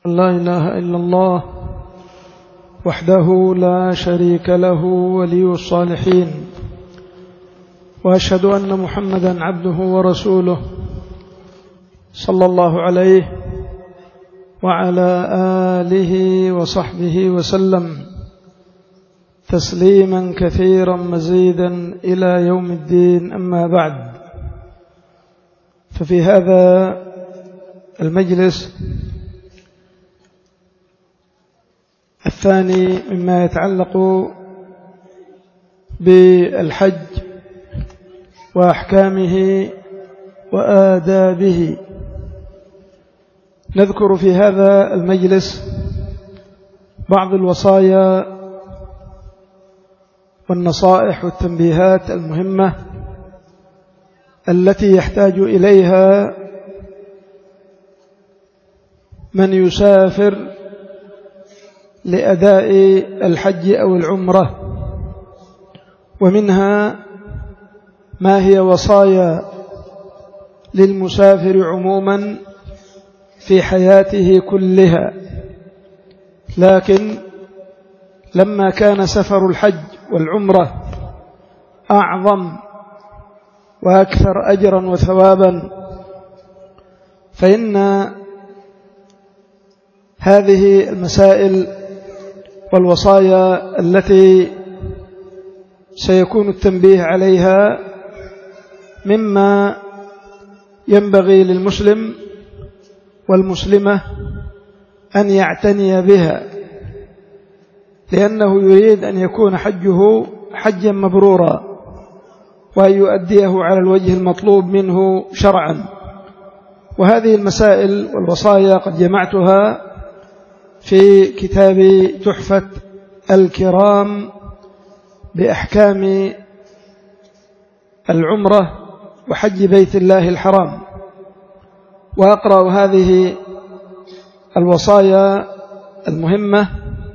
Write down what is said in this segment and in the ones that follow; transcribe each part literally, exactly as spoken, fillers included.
لا إله إلا الله وحده لا شريك له ولي الصالحين، وأشهد أن محمدا عبده ورسوله صلى الله عليه وعلى آله وصحبه وسلم تسليما كثيرا مزيدا إلى يوم الدين. أما بعد، ففي هذا المجلس الثاني مما يتعلق بالحج وأحكامه وآدابه، نذكر في هذا المجلس بعض الوصايا والنصائح والتنبيهات المهمة التي يحتاج إليها من يسافر لأداء الحج أو العمرة، ومنها ما هي وصايا للمسافر عموما في حياته كلها، لكن لما كان سفر الحج والعمرة أعظم وأكثر أجرا وثوابا، فإن هذه المسائل والوصايا التي سيكون التنبيه عليها مما ينبغي للمسلم والمسلمة أن يعتني بها، لأنه يريد أن يكون حجه حجا مبرورا وأن يؤديه على الوجه المطلوب منه شرعا. وهذه المسائل والوصايا قد جمعتها في كتاب تحفة الكرام بأحكام العمرة وحج بيت الله الحرام، وأقرأ هذه الوصايا المهمة.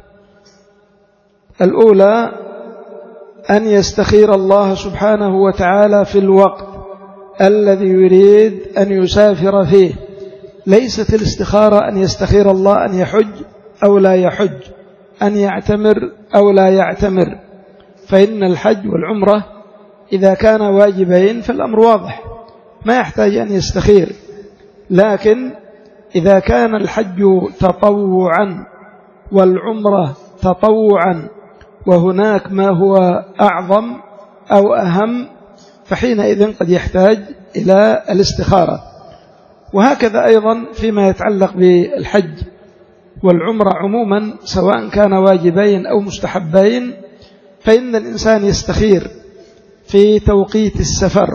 الأولى أن يستخير الله سبحانه وتعالى في الوقت الذي يريد أن يسافر فيه. ليست الاستخارة أن يستخير الله أن يحج أو لا يحج، أن يعتمر أو لا يعتمر، فإن الحج والعمرة إذا كان واجبين فالأمر واضح ما يحتاج أن يستخير. لكن إذا كان الحج تطوعا والعمرة تطوعا وهناك ما هو أعظم أو أهم، فحينئذ قد يحتاج إلى الاستخارة. وهكذا أيضا فيما يتعلق بالحج والعمرة عموما، سواء كان واجبين أو مستحبين، فإن الإنسان يستخير في توقيت السفر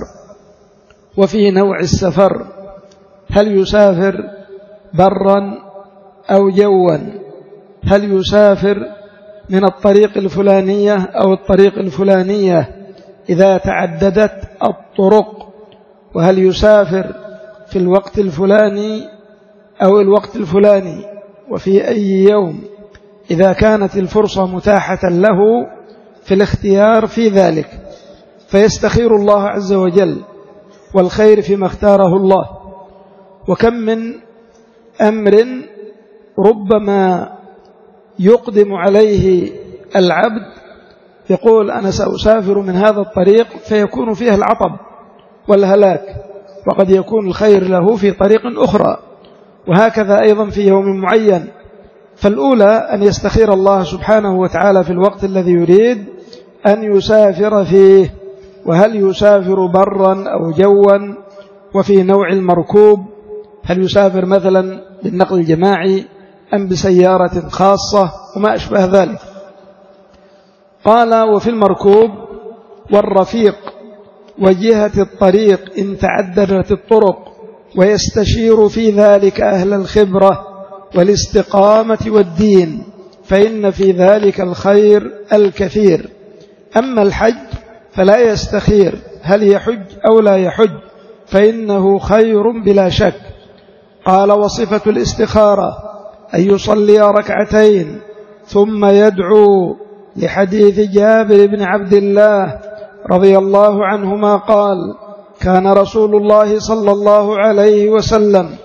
وفي نوع السفر، هل يسافر برا أو جوا، هل يسافر من الطريق الفلانية أو الطريق الفلانية إذا تعددت الطرق، وهل يسافر في الوقت الفلاني أو الوقت الفلاني، وفي أي يوم إذا كانت الفرصة متاحة له في الاختيار في ذلك، فيستخير الله عز وجل والخير فيما اختاره الله. وكم من أمر ربما يقدم عليه العبد يقول أنا سأسافر من هذا الطريق، فيكون فيها العطب والهلاك، وقد يكون الخير له في طريق أخرى، وهكذا أيضا في يوم معين. فالأولى أن يستخير الله سبحانه وتعالى في الوقت الذي يريد أن يسافر فيه، وهل يسافر برا أو جوا، وفي نوع المركوب، هل يسافر مثلا بالنقل الجماعي أم بسيارة خاصة وما أشبه ذلك. قال وفي المركوب والرفيق وجهة الطريق إن تعددت الطرق، ويستشير في ذلك أهل الخبرة والاستقامة والدين، فإن في ذلك الخير الكثير. أما الحج فلا يستخير هل يحج أو لا يحج، فإنه خير بلا شك. قال وصفة الاستخارة أن يصلي ركعتين ثم يدعو، لحديث جابر بن عبد الله رضي الله عنهما قال كان رسول الله صلى الله عليه وسلم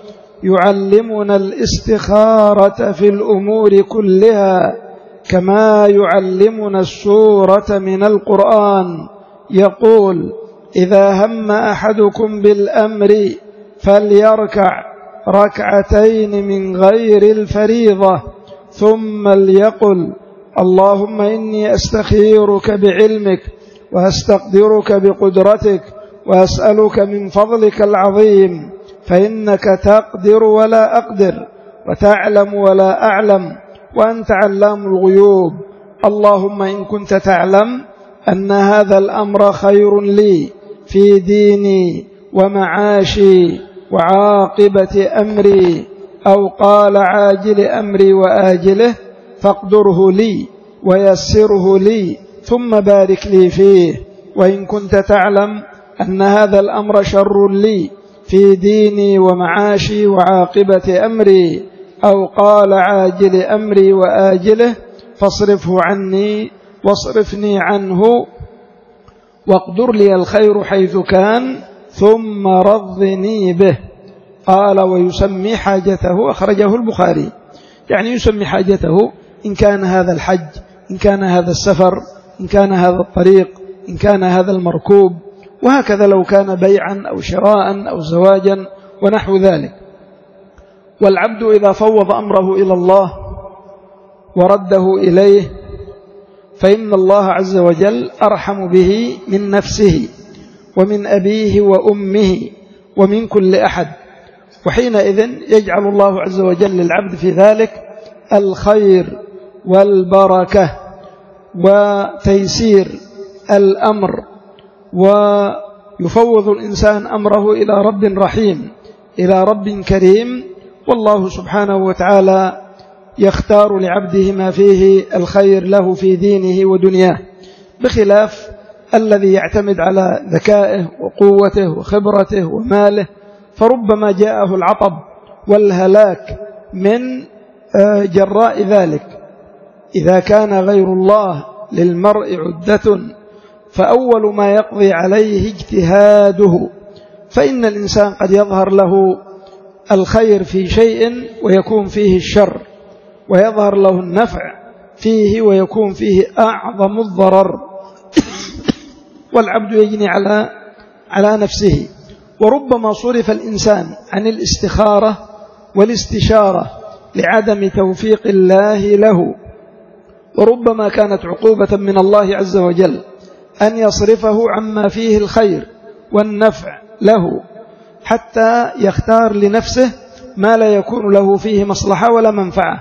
يعلمنا الاستخارة في الأمور كلها كما يعلمنا السورة من القرآن. يقول: إذا هم أحدكم بالأمر فليركع ركعتين من غير الفريضة ثم ليقل: اللهم إني أستخيرك بعلمك وأستقدرك بقدرتك وأسألك من فضلك العظيم فإنك تقدر ولا أقدر وتعلم ولا أعلم وأنت علام الغيوب. اللهم إن كنت تعلم أن هذا الأمر خير لي في ديني ومعاشي وعاقبة أمري، أو قال عاجل أمري وآجله، فاقدره لي ويسره لي ثم بارك لي فيه. وإن كنت تعلم أن هذا الأمر شر لي في ديني ومعاشي وعاقبة أمري، أو قال عاجل أمري وآجله، فاصرفه عني واصرفني عنه واقدر لي الخير حيث كان ثم رضني به. قال: ويسمي حاجته، أخرجه البخاري، يعني يسمي حاجته إن كان هذا الحج، إن كان هذا السفر، إن كان هذا الطريق، إن كان هذا المركوب، وهكذا لو كان بيعا أو شراء أو زواجا ونحو ذلك. والعبد إذا فوض أمره إلى الله ورده إليه فإن الله عز وجل أرحم به من نفسه ومن أبيه وأمه ومن كل أحد، وحينئذ يجعل الله عز وجل للعبد في ذلك الخير والبركة وتيسير الأمر، ويفوض الإنسان أمره إلى رب رحيم، إلى رب كريم، والله سبحانه وتعالى يختار لعبده ما فيه الخير له في دينه ودنياه، بخلاف الذي يعتمد على ذكائه وقوته وخبرته وماله، فربما جاءه العطب والهلاك من جراء ذلك. إذا كان غير الله للمرء عدة فأول ما يقضي عليه اجتهاده، فإن الإنسان قد يظهر له الخير في شيء ويكون فيه الشر، ويظهر له النفع فيه ويكون فيه أعظم الضرر، والعبد يجني على على نفسه. وربما صرف الإنسان عن الاستخارة والاستشارة لعدم توفيق الله له، وربما كانت عقوبة من الله عز وجل أن يصرفه عما فيه الخير والنفع له، حتى يختار لنفسه ما لا يكون له فيه مصلحة ولا منفعة.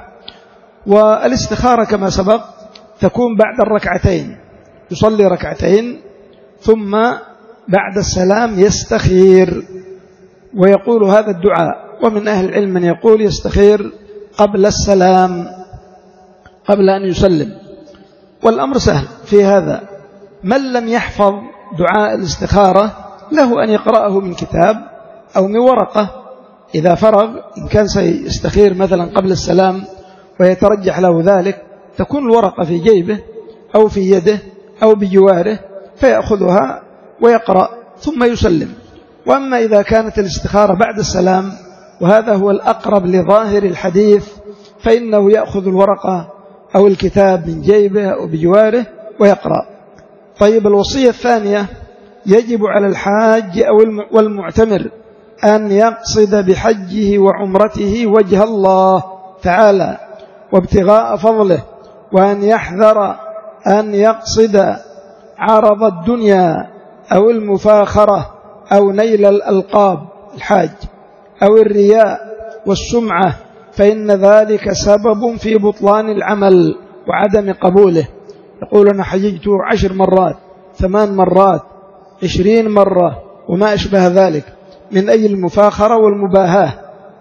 والاستخارة كما سبق تكون بعد الركعتين، يصلي ركعتين ثم بعد السلام يستخير ويقول هذا الدعاء. ومن أهل العلم من يقول يستخير قبل السلام، قبل أن يسلم، والأمر سهل في هذا. من لم يحفظ دعاء الاستخارة له أن يقرأه من كتاب أو من ورقة إذا فرغ، إن كان سيستخير مثلا قبل السلام ويترجح له ذلك، تكون الورقة في جيبه أو في يده أو بجواره فيأخذها ويقرأ ثم يسلم. وأما إذا كانت الاستخارة بعد السلام، وهذا هو الأقرب لظاهر الحديث، فإنه يأخذ الورقة أو الكتاب من جيبه أو بجواره ويقرأ. طيب، الوصية الثانية: يجب على الحاج أو والمعتمر أن يقصد بحجه وعمرته وجه الله تعالى وابتغاء فضله، وأن يحذر أن يقصد عرض الدنيا أو المفاخرة أو نيل الألقاب الحاج أو الرياء والسمعة، فإن ذلك سبب في بطلان العمل وعدم قبوله. يقول: أنا حججت عشر مرات، ثمان مرات، عشرين مرة، وما أشبه ذلك، من أجل المفاخرة والمباهاة،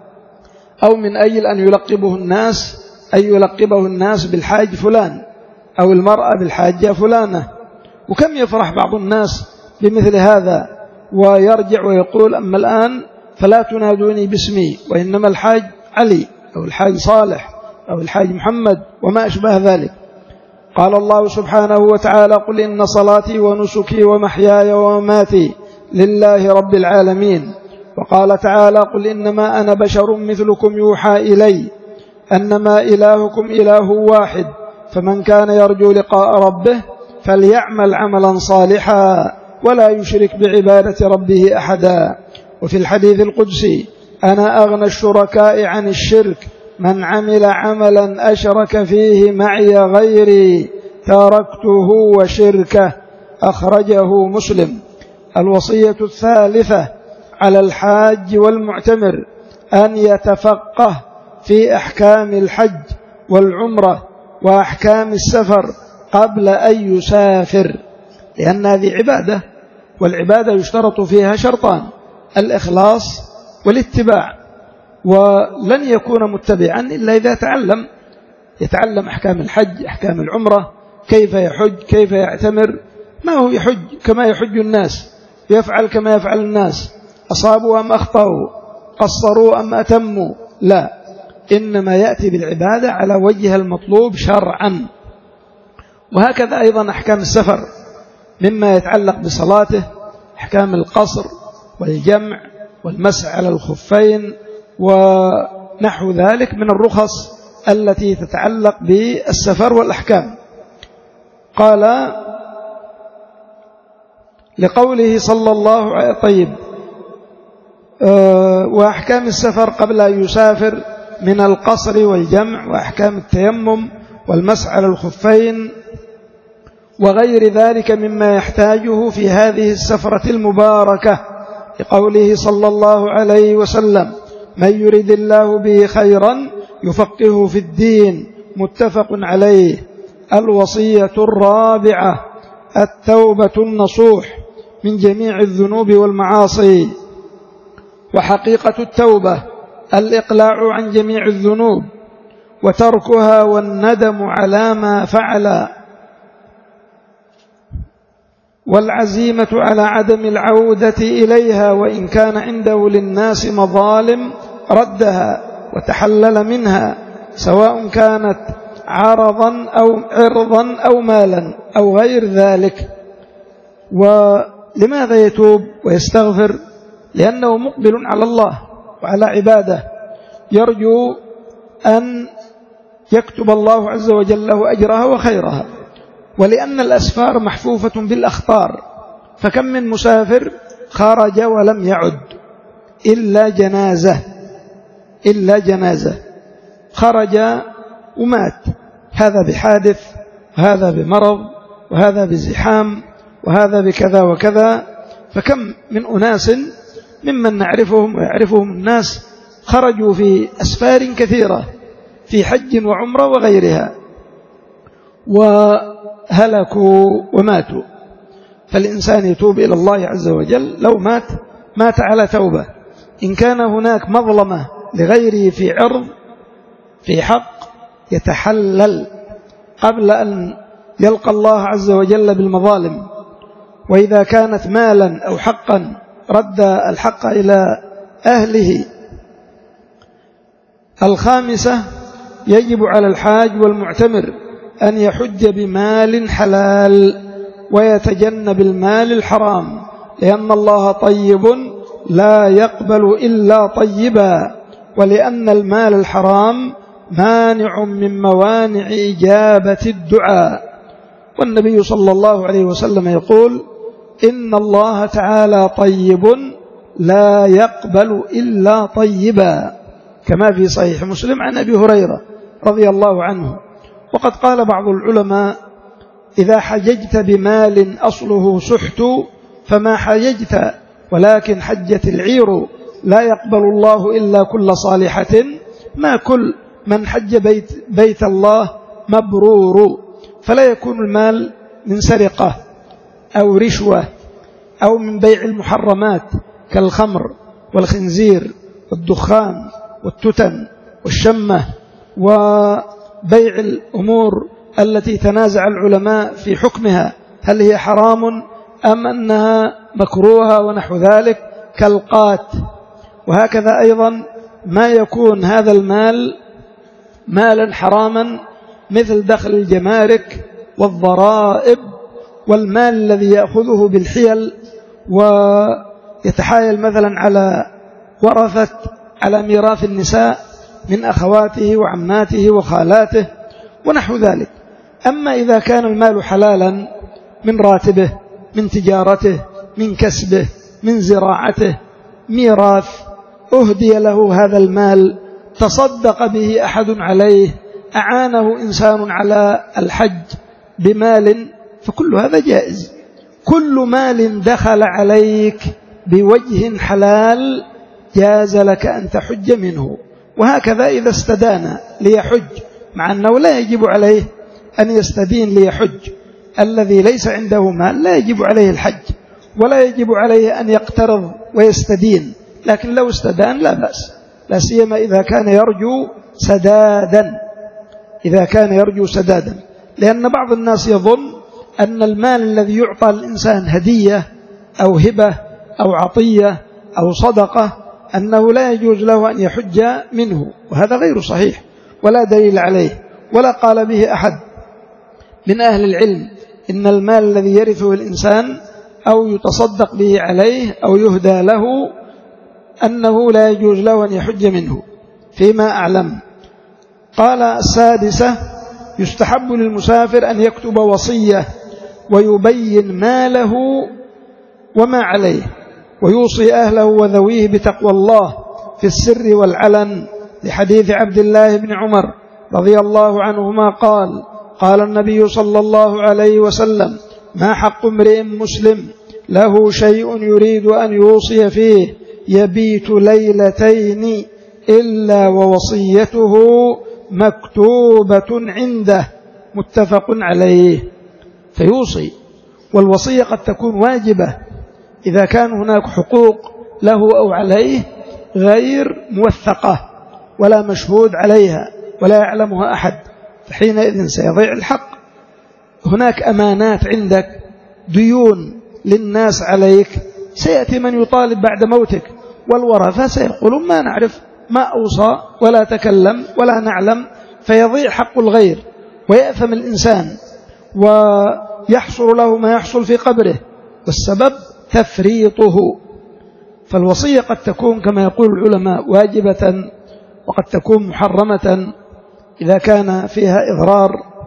أو من أجل أن يلقبه الناس أن يلقبه الناس بالحاج فلان أو المرأة بالحاجة فلانة. وكم يفرح بعض الناس بمثل هذا ويرجع ويقول: أما الآن فلا تنادوني باسمي، وإنما الحاج علي أو الحاج صالح أو الحاج محمد وما أشبه ذلك. قال الله سبحانه وتعالى: قل إن صلاتي ونسكي ومحياي ومماتي لله رب العالمين وقال تعالى قل إنما أنا بشر مثلكم يوحى إلي أنما إلهكم إله واحد فمن كان يرجو لقاء ربه فليعمل عملا صالحا ولا يشرك بعبادة ربه أحدا. وفي الحديث القدسي أنا أغنى الشركاء عن الشرك من عمل عملا أشرك فيه معي غيري تركته وشركه أخرجه مسلم. الوصية الثالثة على الحاج والمعتمر أن يتفقه في أحكام الحج والعمرة وأحكام السفر قبل أن يسافر، لأن هذه عبادة، والعبادة يشترط فيها شرطان: الإخلاص والاتباع، ولن يكون متبعا إلا إذا تعلم يتعلم أحكام الحج، أحكام العمرة، كيف يحج، كيف يعتمر، ما هو يحج كما يحج الناس، يفعل كما يفعل الناس، أصابوا أم أخطأوا، قصروا أم أتموا، لا، إنما يأتي بالعبادة على وجه المطلوب شرعا. وهكذا أيضا أحكام السفر مما يتعلق بصلاته، أحكام القصر والجمع والمسح على الخفين ونحو ذلك من الرخص التي تتعلق بالسفر والأحكام. قال لقوله صلى الله عليه طيب أه وأحكام السفر قبل أن يسافر من القصر والجمع وأحكام التيمم والمسح على الخفين وغير ذلك مما يحتاجه في هذه السفرة المباركة، لقوله صلى الله عليه وسلم من يريد الله به خيرا يفقهه في الدين، متفق عليه. الوصية الرابعة التوبة النصوح من جميع الذنوب والمعاصي. وحقيقة التوبة الإقلاع عن جميع الذنوب وتركها والندم على ما فعل، والعزيمة على عدم العودة إليها، وإن كان عنده للناس مظالم ردها وتحلل منها، سواء كانت عرضا أو عرضا أو مالا أو غير ذلك. ولماذا يتوب ويستغفر؟ لأنه مقبل على الله وعلى عباده، يرجو أن يكتب الله عز وجل له أجرها وخيرها، ولأن الأسفار محفوفة بالأخطار، فكم من مسافر خرج ولم يعد إلا جنازة إلا جنازة خرج ومات، هذا بحادث وهذا بمرض وهذا بزحام وهذا بكذا وكذا. فكم من أناس ممن نعرفهم ويعرفهم الناس خرجوا في أسفار كثيرة في حج وعمرة وغيرها وهلكوا وماتوا. فالإنسان يتوب إلى الله عز وجل، لو مات مات على توبة. إن كان هناك مظلمة لغيره في عرض في حق يتحلل قبل أن يلقى الله عز وجل بالمظالم، وإذا كانت مالا أو حقا رد الحق إلى أهله. الخامسة يجب على الحاج والمعتمر أن يحج بمال حلال ويتجنب المال الحرام، لأن الله طيب لا يقبل إلا طيبا، ولأن المال الحرام مانع من موانع إجابة الدعاء. والنبي صلى الله عليه وسلم يقول إن الله تعالى طيب لا يقبل إلا طيبا، كما في صحيح مسلم عن أبي هريرة رضي الله عنه. وقد قال بعض العلماء إذا حججت بمال أصله سحت فما حججت، ولكن حجت العير لا يقبل الله إلا كل صالحة، ما كل من حج بيت, بيت الله مبرور. فلا يكون المال من سرقة أو رشوة أو من بيع المحرمات كالخمر والخنزير والدخان والتتن والشمة وبيع الأمور التي تنازع العلماء في حكمها هل هي حرام أم أنها مكروهة ونحو ذلك كالقات. وهكذا أيضا ما يكون هذا المال مالا حراما مثل دخل الجمارك والضرائب والمال الذي يأخذه بالحيل ويتحايل مثلا على ورثت على ميراث النساء من أخواته وعماته وخالاته ونحو ذلك. أما إذا كان المال حلالا من راتبه، من تجارته، من كسبه، من زراعته، ميراث أهدي له هذا المال، تصدق به أحد عليه، أعانه إنسان على الحج بمال، فكل هذا جائز. كل مال دخل عليك بوجه حلال جاز لك أن تحج منه. وهكذا إذا استدان ليحج، مع أنه لا يجب عليه أن يستدين ليحج، الذي ليس عنده مال لا يجب عليه الحج، ولا يجب عليه أن يقترض ويستدين، لكن لو استدان لا بأس، لا سيما إذا كان يرجو سدادا إذا كان يرجو سدادا لأن بعض الناس يظن أن المال الذي يعطى الإنسان هدية أو هبة أو عطية أو صدقة أنه لا يجوز له أن يحج منه، وهذا غير صحيح ولا دليل عليه، ولا قال به أحد من أهل العلم إن المال الذي يرثه الإنسان أو يتصدق به عليه أو يهدى له أنه لا يجوز له أن يحج منه فيما أعلم. قال السادسة: يستحب للمسافر أن يكتب وصية ويبين ما له وما عليه، ويوصي أهله وذويه بتقوى الله في السر والعلن، لحديث عبد الله بن عمر رضي الله عنهما قال: قال النبي صلى الله عليه وسلم: ما حق امرئ مسلم له شيء يريد أن يوصي فيه يبيت ليلتين إلا ووصيته مكتوبة عنده، متفق عليه. فيوصي، والوصية قد تكون واجبة إذا كان هناك حقوق له أو عليه غير موثقة ولا مشهود عليها ولا يعلمها أحد، فحينئذ سيضيع الحق. هناك أمانات عندك، ديون للناس عليك، سيأتي من يطالب بعد موتك، والورثة سيقولون ما نعرف، ما أوصى ولا تكلم ولا نعلم، فيضيع حق الغير ويأثم الإنسان ويحصل له ما يحصل في قبره، والسبب تفريطه. فالوصية قد تكون كما يقول العلماء واجبة، وقد تكون محرمة إذا كان فيها إضرار،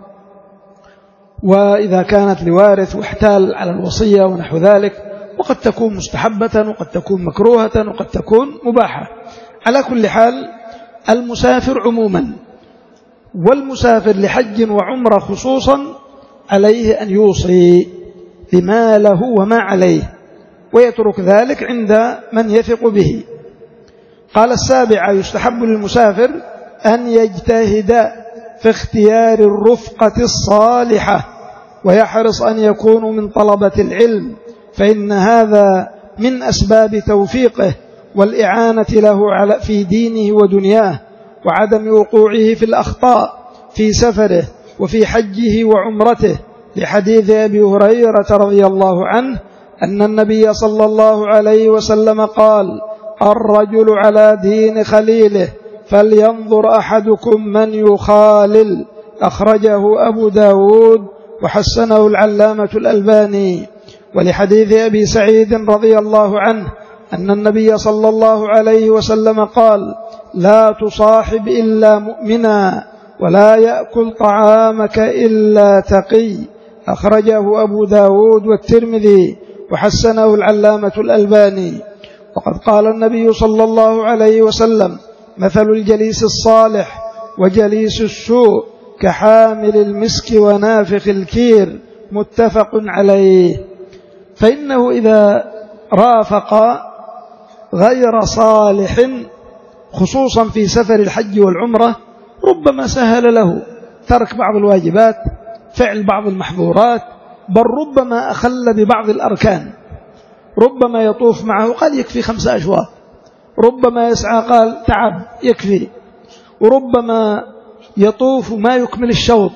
وإذا كانت لوارث واحتال على الوصية ونحو ذلك، وقد تكون مستحبة وقد تكون مكروهة وقد تكون مباحة. على كل حال المسافر عموما، والمسافر لحج وعمرة خصوصا، عليه أن يوصي بما له وما عليه، ويترك ذلك عند من يثق به. قال السابعة: يستحب للمسافر أن يجتهد في اختيار الرفقة الصالحة، ويحرص أن يكونوا من طلبة العلم، فإن هذا من أسباب توفيقه والإعانة له في دينه ودنياه، وعدم وقوعه في الأخطاء في سفره وفي حجه وعمرته، لحديث أبي هريرة رضي الله عنه أن النبي صلى الله عليه وسلم قال: الرجل على دين خليله، فلينظر أحدكم من يخالل، أخرجه أبو داود وحسنه العلامة الألباني. ولحديث أبي سعيد رضي الله عنه أن النبي صلى الله عليه وسلم قال: لا تصاحب إلا مؤمنا، ولا يأكل طعامك إلا تقي، أخرجه أبو داود والترمذي وحسنه العلامة الألباني. وقد قال النبي صلى الله عليه وسلم: مثل الجليس الصالح وجليس السوء كحامل المسك ونافخ الكير، متفق عليه. فإنه إذا رافق غير صالح خصوصا في سفر الحج والعمرة ربما سهل له ترك بعض الواجبات، فعل بعض المحظورات، بل ربما أخل ببعض الأركان. ربما يطوف معه قال يكفي خمس أشواط، ربما يسعى قال تعب يكفي، وربما يطوف ما يكمل الشوط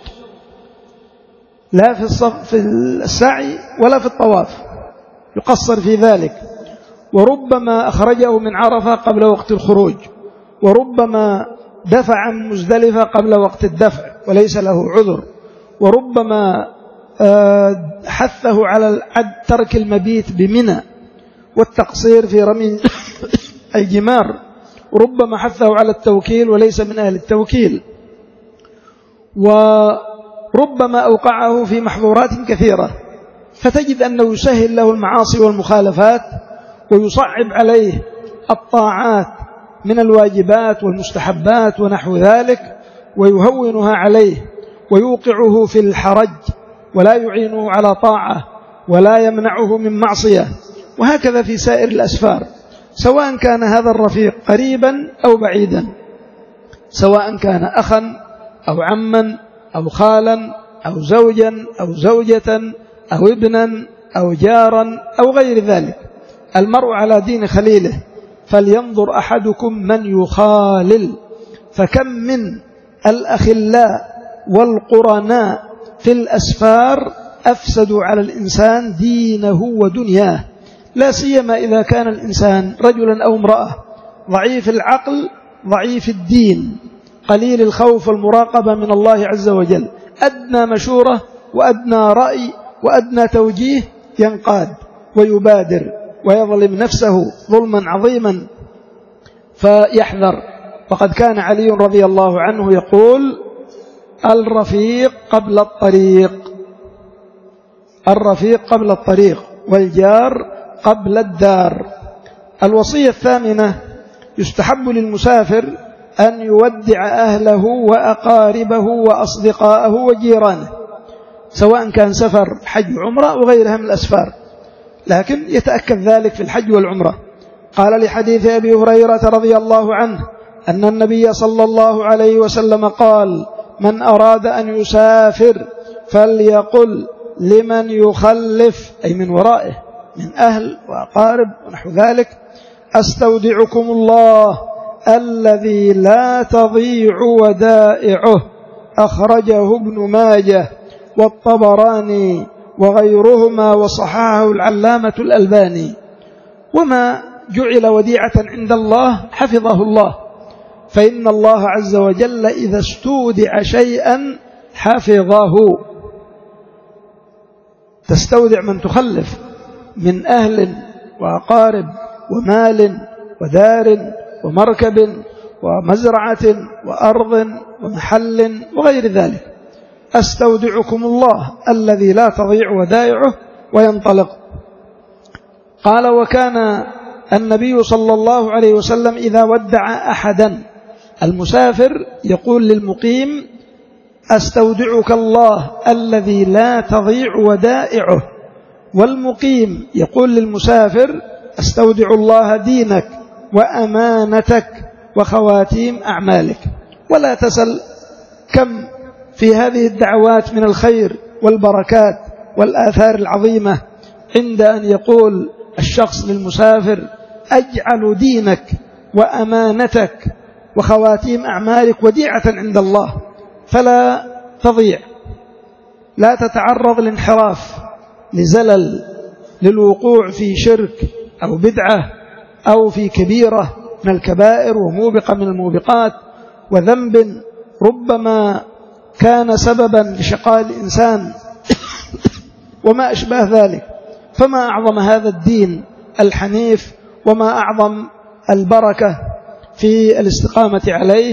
لا في الصف في السعي ولا في الطواف، يقصر في ذلك. وربما أخرجه من عرفة قبل وقت الخروج، وربما دفع عن مزدلفة قبل وقت الدفع وليس له عذر، وربما حثه على ترك المبيت بمنى والتقصير في رمي الجمار، وربما حثه على التوكيل وليس من أهل التوكيل، وربما أوقعه في محظورات كثيرة، فتجد أنه يسهل له المعاصي والمخالفات ويصعب عليه الطاعات من الواجبات والمستحبات ونحو ذلك، ويهونها عليه ويوقعه في الحرج ولا يعينه على طاعة ولا يمنعه من معصية. وهكذا في سائر الأسفار، سواء كان هذا الرفيق قريبا أو بعيدا، سواء كان أخا أو عما أو خالا أو زوجا أو زوجة أو ابنا أو جارا أو غير ذلك. المرء على دين خليله، فلينظر أحدكم من يخالل، فكم من الأخلاء والقرناء في الأسفار أفسدوا على الإنسان دينه ودنياه، لا سيما إذا كان الإنسان رجلا أو امرأة ضعيف العقل ضعيف الدين قليل الخوف والمراقبة من الله عز وجل، أدنى مشورة وأدنى رأي وأدنى توجيه ينقاد ويبادر ويظلم نفسه ظلما عظيما، فيحذر. فقد كان علي رضي الله عنه يقول: الرفيق قبل الطريق، الرفيق قبل الطريق، والجار قبل الدار. الوصية الثامنة: يستحب للمسافر أن يودع أهله وأقاربه وأصدقاءه وجيرانه، سواء كان سفر حج عمرة وغيرها من الأسفار، لكن يتأكد ذلك في الحج والعمرة. قال لحديث أبي هريرة رضي الله عنه أن النبي صلى الله عليه وسلم قال: من أراد أن يسافر فليقل لمن يخلف، أي من ورائه من أهل وأقارب ونحو ذلك: أستودعكم الله الذي لا تضيع ودائعه، أخرجه ابن ماجه والطبراني وغيرهما وصححه العلامة الألباني. وما جعل وديعة عند الله حفظه الله، فإن الله عز وجل إذا استودع شيئا حفظه. تستودع من تخلف من أهل وأقارب ومال ودار ومركب ومزرعة وأرض ومحل وغير ذلك. أستودعكم الله الذي لا تضيع ودائعه، وينطلق. قال: وكان النبي صلى الله عليه وسلم إذا ودع أحدا، المسافر يقول للمقيم: أستودعك الله الذي لا تضيع ودائعه، والمقيم يقول للمسافر: أستودع الله دينك وأمانتك وخواتيم أعمالك. ولا تسل كم في هذه الدعوات من الخير والبركات والآثار العظيمة عند أن يقول الشخص للمسافر: أجعل دينك وأمانتك وخواتيم أعمالك وديعة عند الله، فلا تضيع، لا تتعرض للانحراف، لزلل، للوقوع في شرك أو بدعة أو في كبيرة من الكبائر وموبقة من الموبقات وذنب ربما كان سببا لشقاء الإنسان وما أشبه ذلك. فما أعظم هذا الدين الحنيف، وما أعظم البركة في الاستقامة عليه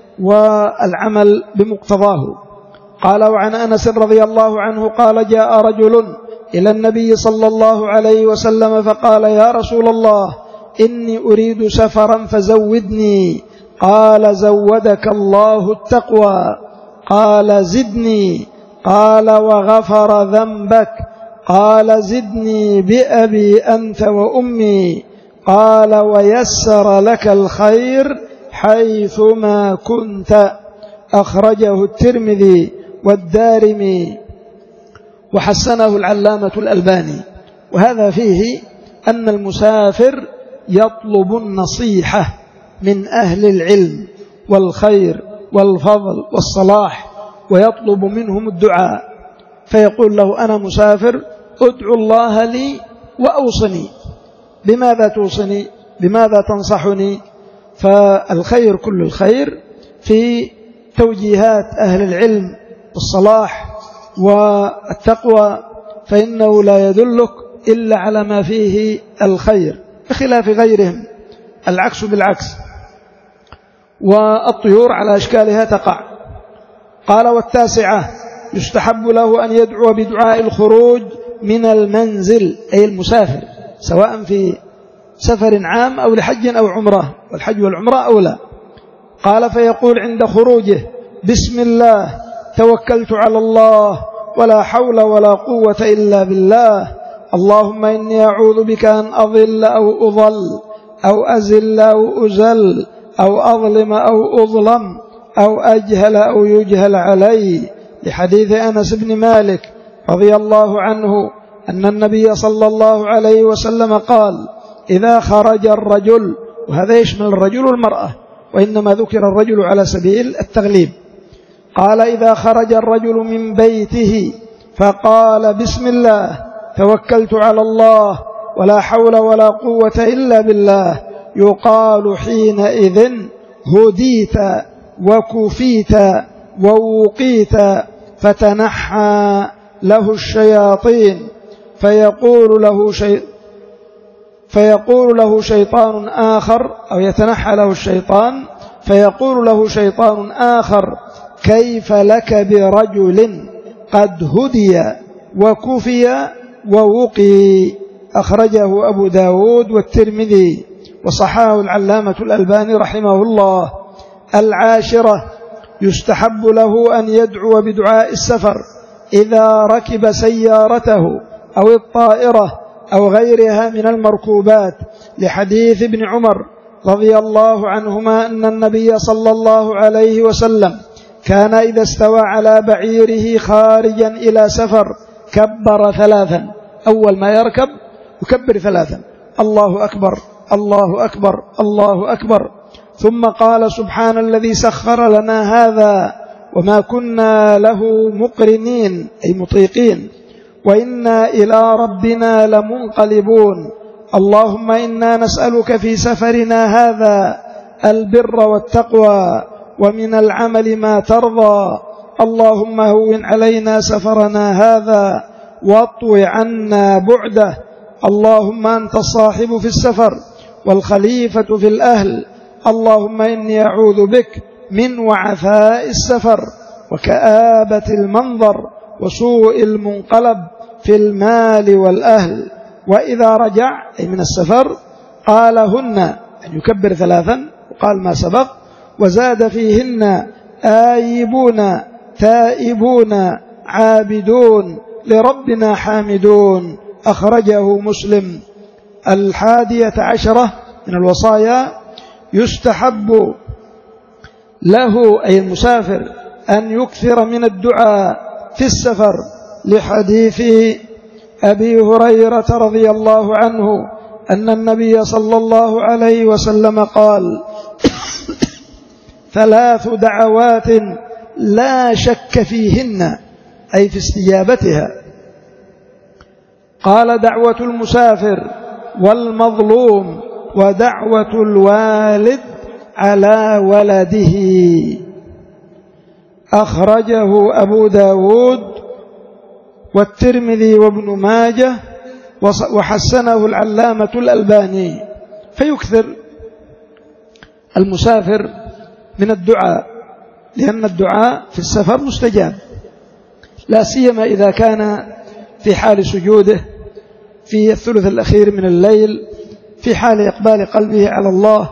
والعمل بمقتضاه. قال: وعن أنس رضي الله عنه قال: جاء رجل إلى النبي صلى الله عليه وسلم فقال: يا رسول الله، إني أريد سفرا فزودني. قال: زودك الله التقوى. قال: زدني. قال: وغفر ذنبك. قال: زدني بأبي أنت وأمي. قال: ويسر لك الخير حيثما كنت. أخرجه الترمذي والدارمي وحسنه العلامة الألباني. وهذا فيه أن المسافر يطلب النصيحة من أهل العلم والخير والفضل والصلاح، ويطلب منهم الدعاء، فيقول له: أنا مسافر، أدعو الله لي وأوصني. بماذا توصني؟ بماذا تنصحني؟ فالخير كل الخير في توجيهات أهل العلم والصلاح والتقوى، فإنه لا يدلك إلا على ما فيه الخير، بخلاف غيرهم العكس بالعكس، والطيور على أشكالها تقع. قال: والتاسعة يستحب له أن يدعو بدعاء الخروج من المنزل، أي المسافر، سواء في سفر عام أو لحج أو عمرة، والحج والعمرة أولى. قال: فيقول عند خروجه: بسم الله توكلت على الله ولا حول ولا قوة إلا بالله، اللهم إني أعوذ بك أن أضل أو أضل أو أزل أو أزل أو أظلم أو أظلم أو أجهل أو يجهل علي، لحديث أنس بن مالك رضي الله عنه أن النبي صلى الله عليه وسلم قال: إذا خرج الرجل، وهذا يشمل الرجل والمرأة، وإنما ذكر الرجل على سبيل التغليب، قال: إذا خرج الرجل من بيته فقال: بسم الله توكلت على الله ولا حول ولا قوة إلا بالله، يقال حينئذ: هديت وكفيت ووقيت، فتنحى له الشياطين فيقول له شيء فيقول له شيطان آخر، أو يتنحى له الشيطان فيقول له شيطان آخر: كيف لك برجل قد هدي وكفي ووقي. أخرجه أبو داود والترمذي وصححه العلامة الألباني رحمه الله. العاشرة يستحب له أن يدعو بدعاء السفر إذا ركب سيارته أو الطائرة أو غيرها من المركوبات، لحديث ابن عمر رضي الله عنهما أن النبي صلى الله عليه وسلم كان إذا استوى على بعيره خارجا إلى سفر كبر ثلاثا، أول ما يركب يكبر ثلاثا: الله أكبر الله أكبر الله أكبر، ثم قال: سبحان الذي سخر لنا هذا وما كنا له مقرنين، أي مطيقين، وإنا إلى ربنا لمنقلبون، اللهم إنا نسألك في سفرنا هذا البر والتقوى ومن العمل ما ترضى، اللهم هون علينا سفرنا هذا واطو عنا بعده، اللهم أنت الصاحب في السفر والخليفة في الأهل، اللهم إني أعوذ بك من وعثاء السفر وكآبة المنظر وسوء المنقلب في المال والأهل. وإذا رجع أي من السفر قالهن، أن يكبر ثلاثا، وقال ما سبق، وزاد فيهن: آيبون تائبون عابدون لربنا حامدون. أخرجه مسلم. الحادية عشرة من الوصايا يستحب له أي المسافر أن يكثر من الدعاء في السفر، لحديث أبي هريرة رضي الله عنه أن النبي صلى الله عليه وسلم قال: ثلاث دعوات لا شك فيهن، أي في استجابتها. قال: دعوة المسافر والمظلوم ودعوة الوالد على ولده. أخرجه أبو داود والترمذي وابن ماجه وحسنه العلامة الألباني. فيكثر المسافر من الدعاء، لأن الدعاء في السفر مستجاب، لا سيما إذا كان في حال سجوده في الثلث الأخير من الليل، في حال إقبال قلبه على الله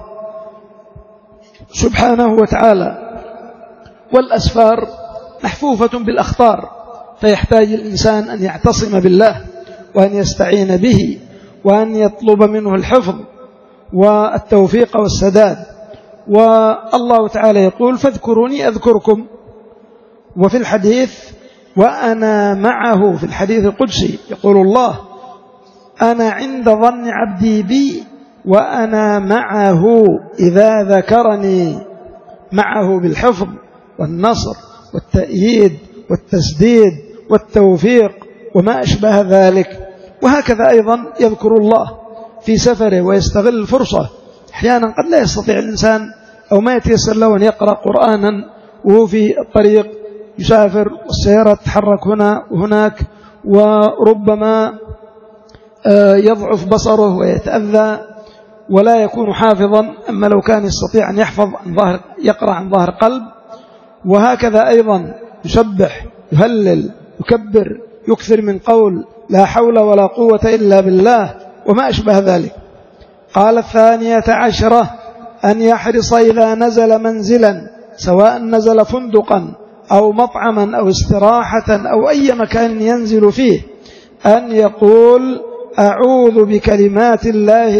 سبحانه وتعالى. والأسفار محفوفة بالأخطار، فيحتاج الإنسان أن يعتصم بالله وأن يستعين به وأن يطلب منه الحفظ والتوفيق والسداد. والله تعالى يقول: فاذكروني أذكركم. وفي الحديث: وأنا معه، في الحديث القدسي يقول الله: أنا عند ظن عبدي بي وأنا معه إذا ذكرني، معه بالحفظ والنصر والتأييد والتسديد والتوفيق وما أشبه ذلك. وهكذا أيضا يذكر الله في سفره ويستغل الفرصة. أحيانا قد لا يستطيع الإنسان أو ما يتيسر له أن يقرأ قرآنا وهو في الطريق يسافر والسيارة تتحرك هنا وهناك، وربما يضعف بصره ويتأذى ولا يكون حافظا. أما لو كان يستطيع أن يحفظ عن ظهر يقرأ عن ظهر قلب. وهكذا أيضا يسبح يهلل يكبر يكثر من قول لا حول ولا قوة إلا بالله وما أشبه ذلك. قال الثانية عشرة أن يحرص إذا نزل منزلا سواء نزل فندقا أو مطعما أو استراحة أو أي مكان ينزل فيه أن يقول أعوذ بكلمات الله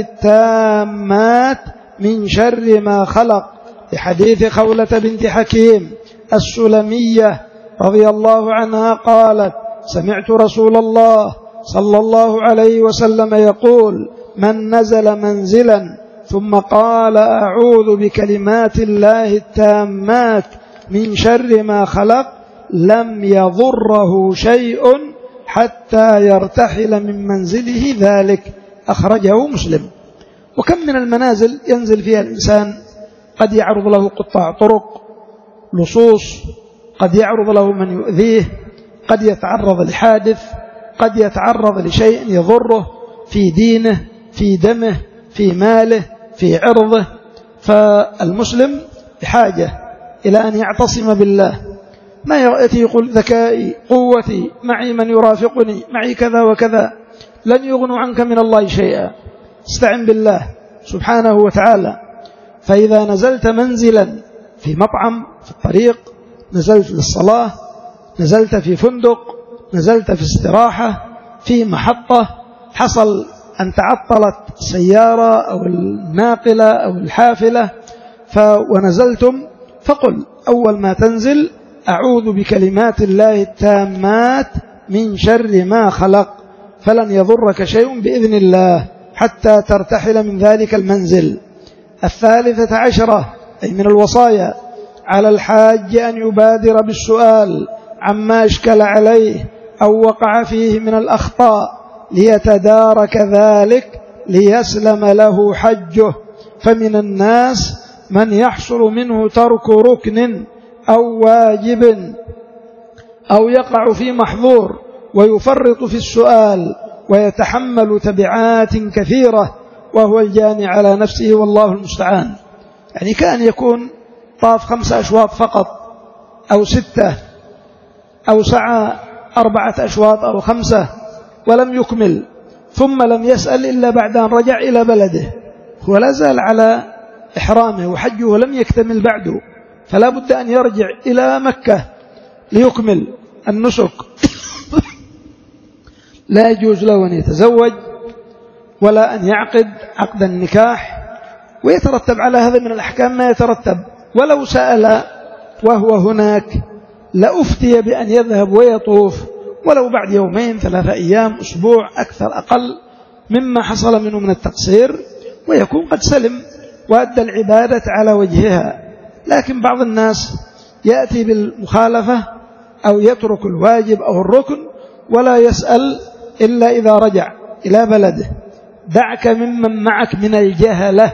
التامات من شر ما خلق، لحديث خولة بنت حكيم السلمية رضي الله عنها قالت سمعت رسول الله صلى الله عليه وسلم يقول من نزل منزلا ثم قال أعوذ بكلمات الله التامات من شر ما خلق لم يضره شيء حتى يرتحل من منزله ذلك. أخرجه مسلم. وكم من المنازل ينزل فيها الإنسان قد يعرض له قطاع طرق لصوص، قد يعرض له من يؤذيه، قد يتعرض لحادث، قد يتعرض لشيء يضره في دينه في دمه في ماله في عرضه. فالمسلم بحاجة إلى أن يعتصم بالله. ما يأتي يقول ذكائي قوتي معي من يرافقني معي كذا وكذا، لن يغنوا عنك من الله شيئا. استعن بالله سبحانه وتعالى. فإذا نزلت منزلا في مطعم في الطريق، نزلت للصلاة، نزلت في فندق، نزلت في استراحة في محطة، حصل أن تعطلت سيارة أو الناقلة أو الحافلة ونزلتم، فقل أول ما تنزل أعوذ بكلمات الله التامات من شر ما خلق، فلن يضرك شيء بإذن الله حتى ترتحل من ذلك المنزل. الثالثة عشرة أي من الوصايا على الحاج أن يبادر بالسؤال عما اشكل عليه أو وقع فيه من الأخطاء ليتدارك ذلك ليسلم له حجه. فمن الناس من يحصل منه ترك ركن أو واجب أو يقع في محظور ويفرط في السؤال ويتحمل تبعات كثيرة وهو الجاني على نفسه والله المستعان. يعني كأن يكون طاف خمسة أشواط فقط أو ستة أو سعى أربعة أشواط أو خمسة ولم يكمل، ثم لم يسأل إلا بعد أن رجع إلى بلده، هو لا زال على إحرامه وحجه لم يكتمل بعده، فلا بد أن يرجع إلى مكة ليكمل النسك. لا يجوز له أن يتزوج ولا أن يعقد عقد النكاح، ويترتب على هذا من الأحكام ما يترتب. ولو سأل وهو هناك لأفتي بأن يذهب ويطوف ولو بعد يومين ثلاثة أيام أسبوع أكثر أقل مما حصل منه من التقصير، ويكون قد سلم وأدى العبادة على وجهها. لكن بعض الناس يأتي بالمخالفة أو يترك الواجب أو الركن ولا يسأل إلا إذا رجع إلى بلده. دعك ممن معك من الجهلة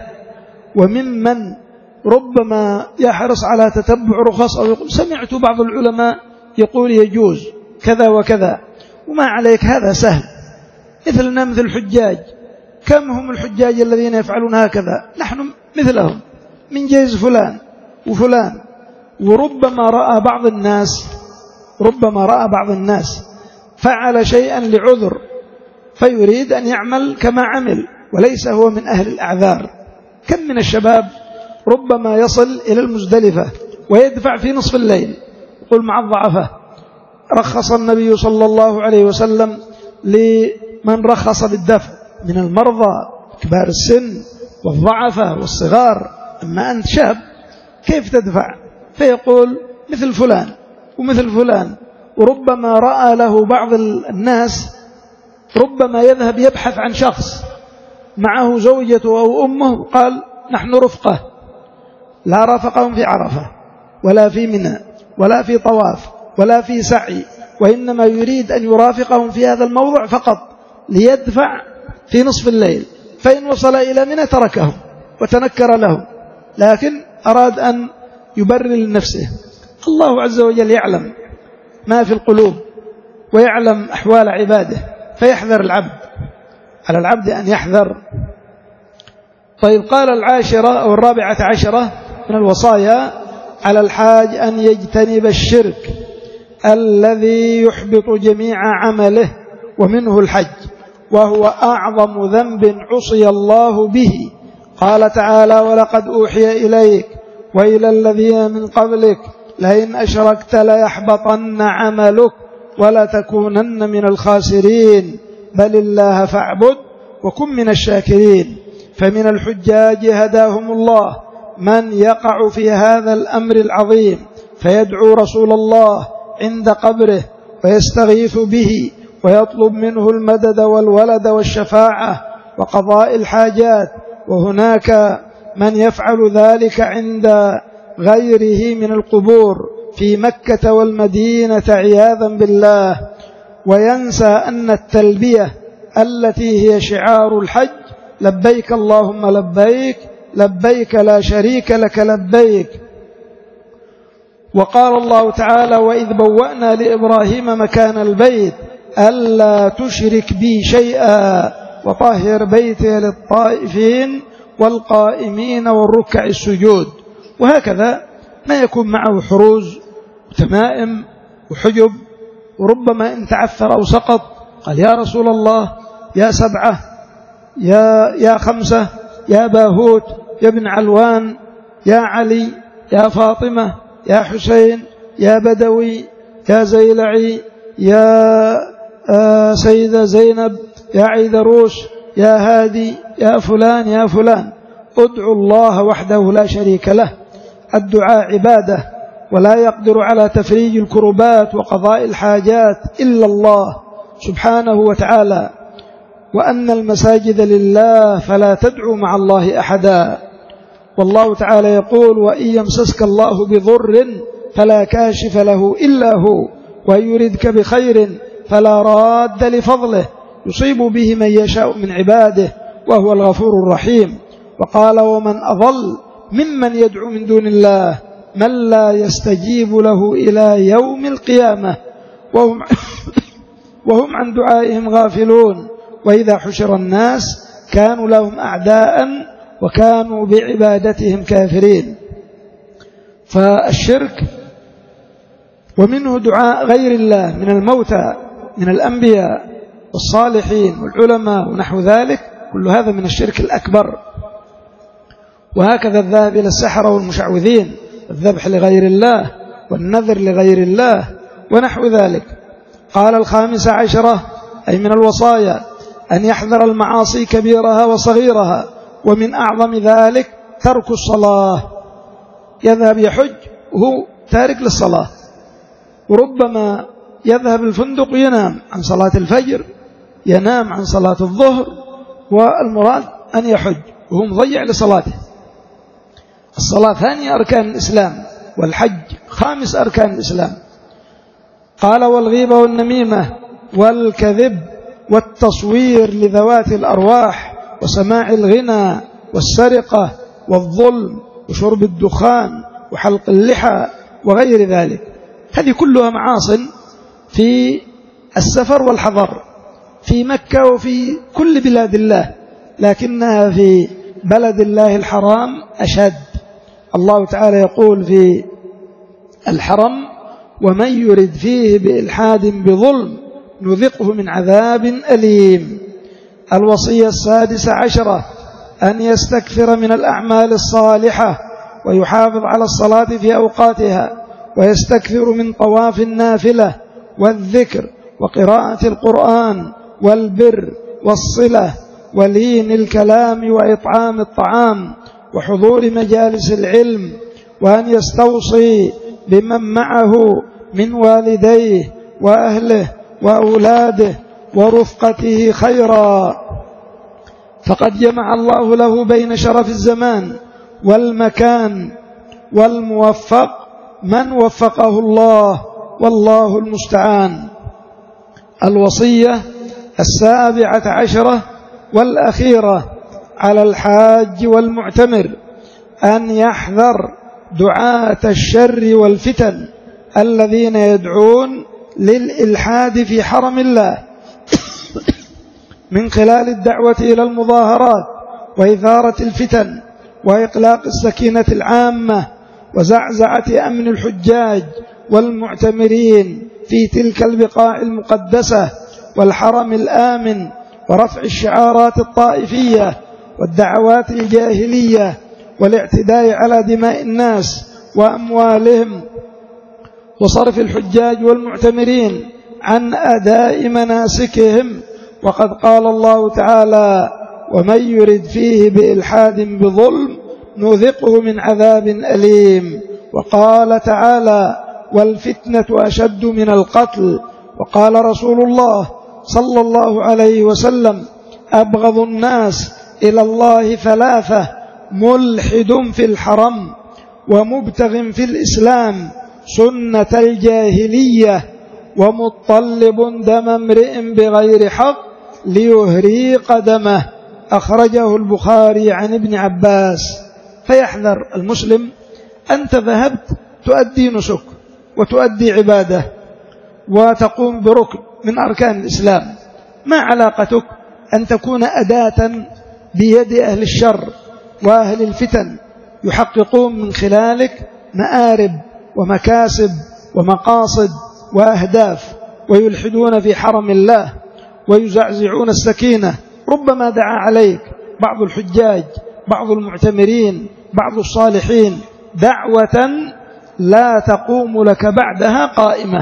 وممن ربما يحرص على تتبع رخص أو يقول سمعت بعض العلماء يقول يجوز كذا وكذا وما عليك، هذا سهل. مثلنا مثل الحجاج، كم هم الحجاج الذين يفعلون هكذا؟ نحن مثلهم من جيز فلان وفلان. وربما رأى بعض الناس ربما رأى بعض الناس فعل شيئا لعذر فيريد أن يعمل كما عمل وليس هو من أهل الأعذار. كم من الشباب ربما يصل إلى المزدلفة ويدفع في نصف الليل يقول مع الضعفة. رخص النبي صلى الله عليه وسلم لمن رخص بالدفع من المرضى كبار السن والضعفة والصغار، أما أنت شاب كيف تدفع؟ فيقول مثل فلان ومثل فلان. وربما رأى له بعض الناس ربما يذهب يبحث عن شخص معه زوجته أو أمه، قال نحن رفقة، لا رافقهم في عرفة ولا في منى ولا في طواف ولا في سعي، وإنما يريد أن يرافقهم في هذا الموضع فقط ليدفع في نصف الليل، فإن وصل إلى منى تركهم وتنكر لهم، لكن أراد أن يبرر لنفسه. الله عز وجل يعلم ما في القلوب ويعلم أحوال عباده، فيحذر العبد. على العبد أن يحذر طيب قال العاشرة أو الرابعة عشرة من الوصايا على الحاج أن يجتنب الشرك الذي يحبط جميع عمله ومنه الحج، وهو أعظم ذنب عصي الله به. قال تعالى: ولقد أوحي إليك وإلى الذين من قبلك لئن أشركت ليحبطن عملك ولتكونن من الخاسرين بل الله فاعبد وكن من الشاكرين. فمن الحجاج هداهم الله من يقع في هذا الأمر العظيم فيدعو رسول الله عند قبره ويستغيث به ويطلب منه المدد والولد والشفاعة وقضاء الحاجات، وهناك من يفعل ذلك عند غيره من القبور في مكة والمدينة عياذا بالله، وينسى أن التلبية التي هي شعار الحج: لبيك اللهم لبيك لبيك لا شريك لك لبيك. وقال الله تعالى: وإذ بوأنا لإبراهيم مكان البيت ألا تشرك بي شيئا وطهر بيتي للطائفين والقائمين والركع السجود. وهكذا ما يكون معه حروز وتمائم وحجب، وربما إن تعثر أو سقط قال: يا رسول الله، يا سبعة، يا, يا خمسة، يا باهوت، يا ابن علوان، يا علي، يا فاطمة، يا حسين، يا بدوي، يا زيلعي، يا سيدة زينب، يا عيدروس، يا هادي، يا فلان يا فلان. ادعوا الله وحده لا شريك له. الدعاء عبادة، ولا يقدر على تفريج الكربات وقضاء الحاجات إلا الله سبحانه وتعالى. وأن المساجد لله فلا تدعوا مع الله أحدا. والله تعالى يقول: وإن يمسسك الله بضر فلا كاشف له إلا هو وإن يردك بخير فلا راد لفضله يصيب به من يشاء من عباده وهو الغفور الرحيم. وقال: ومن أضل ممن يدعو من دون الله من لا يستجيب له إلى يوم القيامة وهم, وهم عن دعائهم غافلون. وإذا حشر الناس كانوا لهم أعداء وكانوا بعبادتهم كافرين. فالشرك ومنه دعاء غير الله من الموتى من الأنبياء والصالحين والعلماء ونحو ذلك، كل هذا من الشرك الأكبر. وهكذا الذهاب إلى السحرة والمشعوذين، الذبح لغير الله والنذر لغير الله ونحو ذلك. قال: الخامس عشرة أي من الوصايا أن يحذر المعاصي كبيرها وصغيرها، ومن أعظم ذلك ترك الصلاة. يذهب يحج وهو تارك للصلاة، وربما يذهب الفندق ينام عن صلاة الفجر، ينام عن صلاة الظهر، والمراد أن يحج وهو مضيع لصلاته. الصلاة ثاني أركان الإسلام، والحج خامس أركان الإسلام. قال: والغيبة والنميمة والكذب والتصوير لذوات الأرواح وسماع الغنى والسرقة والظلم وشرب الدخان وحلق اللحى وغير ذلك. هذه كلها معاصٍ في السفر والحضر في مكة وفي كل بلاد الله، لكنها في بلد الله الحرام أشد. الله تعالى يقول في الحرم: ومن يرد فيه بإلحاد بظلم نذقه من عذاب أليم. الوصية السادسة عشرة أن يستكثر من الأعمال الصالحة ويحافظ على الصلاة في أوقاتها، ويستكثر من طواف النافلة والذكر وقراءة القرآن والبر والصلة ولين الكلام وإطعام الطعام وحضور مجالس العلم، وأن يستوصي بمن معه من والديه وأهله وأولاده ورفقته خيرا، فقد جمع الله له بين شرف الزمان والمكان والموفق من وفقه الله، والله المستعان. الوصية السابعة عشرة والأخيرة على الحاج والمعتمر أن يحذر دعاة الشر والفتن الذين يدعون للإلحاد في حرم الله من خلال الدعوة إلى المظاهرات وإثارة الفتن وإقلاق السكينة العامة وزعزعة أمن الحجاج والمعتمرين في تلك البقاع المقدسة والحرم الآمن، ورفع الشعارات الطائفية والدعوات الجاهلية والاعتداء على دماء الناس وأموالهم، وصرف الحجاج والمعتمرين عن أداء مناسكهم. وقد قال الله تعالى: ومن يرد فيه بإلحاد بظلم نذقه من عذاب أليم. وقال تعالى: والفتنة أشد من القتل. وقال رسول الله صلى الله عليه وسلم: أبغض الناس إلى الله ثلاثة: ملحد في الحرم، ومبتغ في الإسلام سنة الجاهلية، ومطلب دم امرئ بغير حق ليهريق دمه. أخرجه البخاري عن ابن عباس. فيحذر المسلم، أنت ذهبت تؤدي نسك وتؤدي عبادة وتقوم بركن من أركان الإسلام، ما علاقتك أن تكون أداة بيد أهل الشر وأهل الفتن يحققون من خلالك مآرب ومكاسب ومقاصد وأهداف، ويلحدون في حرم الله ويزعزعون السكينة. ربما دعا عليك بعض الحجاج، بعض المعتمرين، بعض الصالحين دعوة لا تقوم لك بعدها قائمة.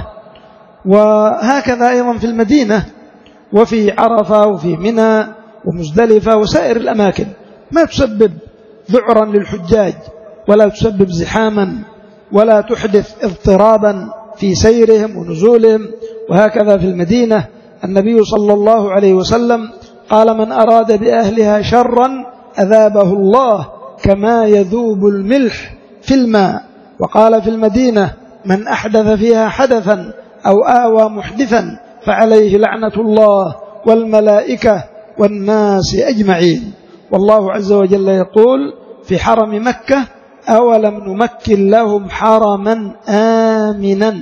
وهكذا أيضا في المدينة وفي عرفة وفي منى ومزدلفة وسائر الأماكن، ما تسبب ذعرا للحجاج ولا تسبب زحاما ولا تحدث اضطرابا في سيرهم ونزولهم. وهكذا في المدينة النبي صلى الله عليه وسلم قال: من أراد بأهلها شرا أذابه الله كما يذوب الملح في الماء. وقال في المدينة: من أحدث فيها حدثا أو آوى محدثا فعليه لعنة الله والملائكة والناس أجمعين. والله عز وجل يقول في حرم مكة: أولم نمكن لهم حرما آمنا،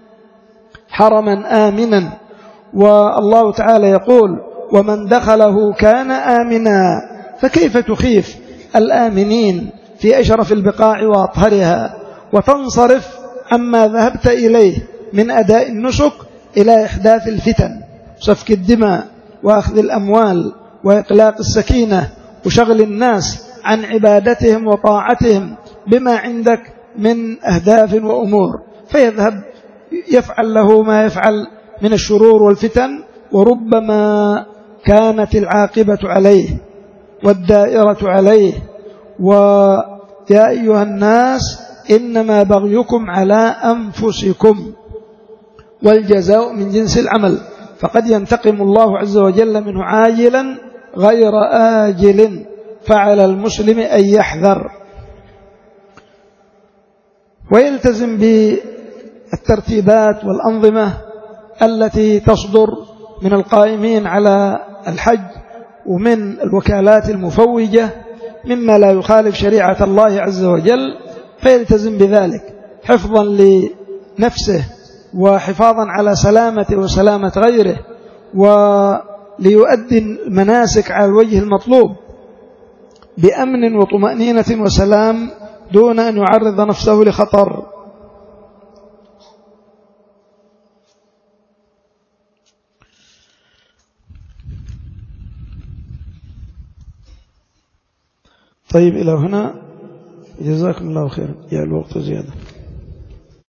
حرما آمنا. والله تعالى يقول: ومن دخله كان آمنا. فكيف تخيف الآمنين في أشرف البقاع وأطهرها وتنصرف عما ذهبت إليه من أداء النسك إلى إحداث الفتن، سفك الدماء وأخذ الأموال وإقلاق السكينة وشغل الناس عن عبادتهم وطاعتهم بما عندك من أهداف وأمور، فيذهب يفعل له ما يفعل من الشرور والفتن، وربما كانت العاقبة عليه والدائرة عليه. ويا أيها الناس إنما بغيكم على أنفسكم والجزاء من جنس العمل، فقد ينتقم الله عز وجل منه عاجلا غير آجل، فعلى المسلم أن يحذر ويلتزم بالترتيبات والأنظمة التي تصدر من القائمين على الحج ومن الوكالات المفوجة مما لا يخالف شريعة الله عز وجل، فيلتزم بذلك حفظا لنفسه وحفاظا على سلامته وسلامة غيره، وليؤدي المناسك على الوجه المطلوب بأمن وطمأنينة وسلام دون أن يعرض نفسه لخطر. طيب إلى هنا، جزاكم الله خيرا. يا الوقت زيادة.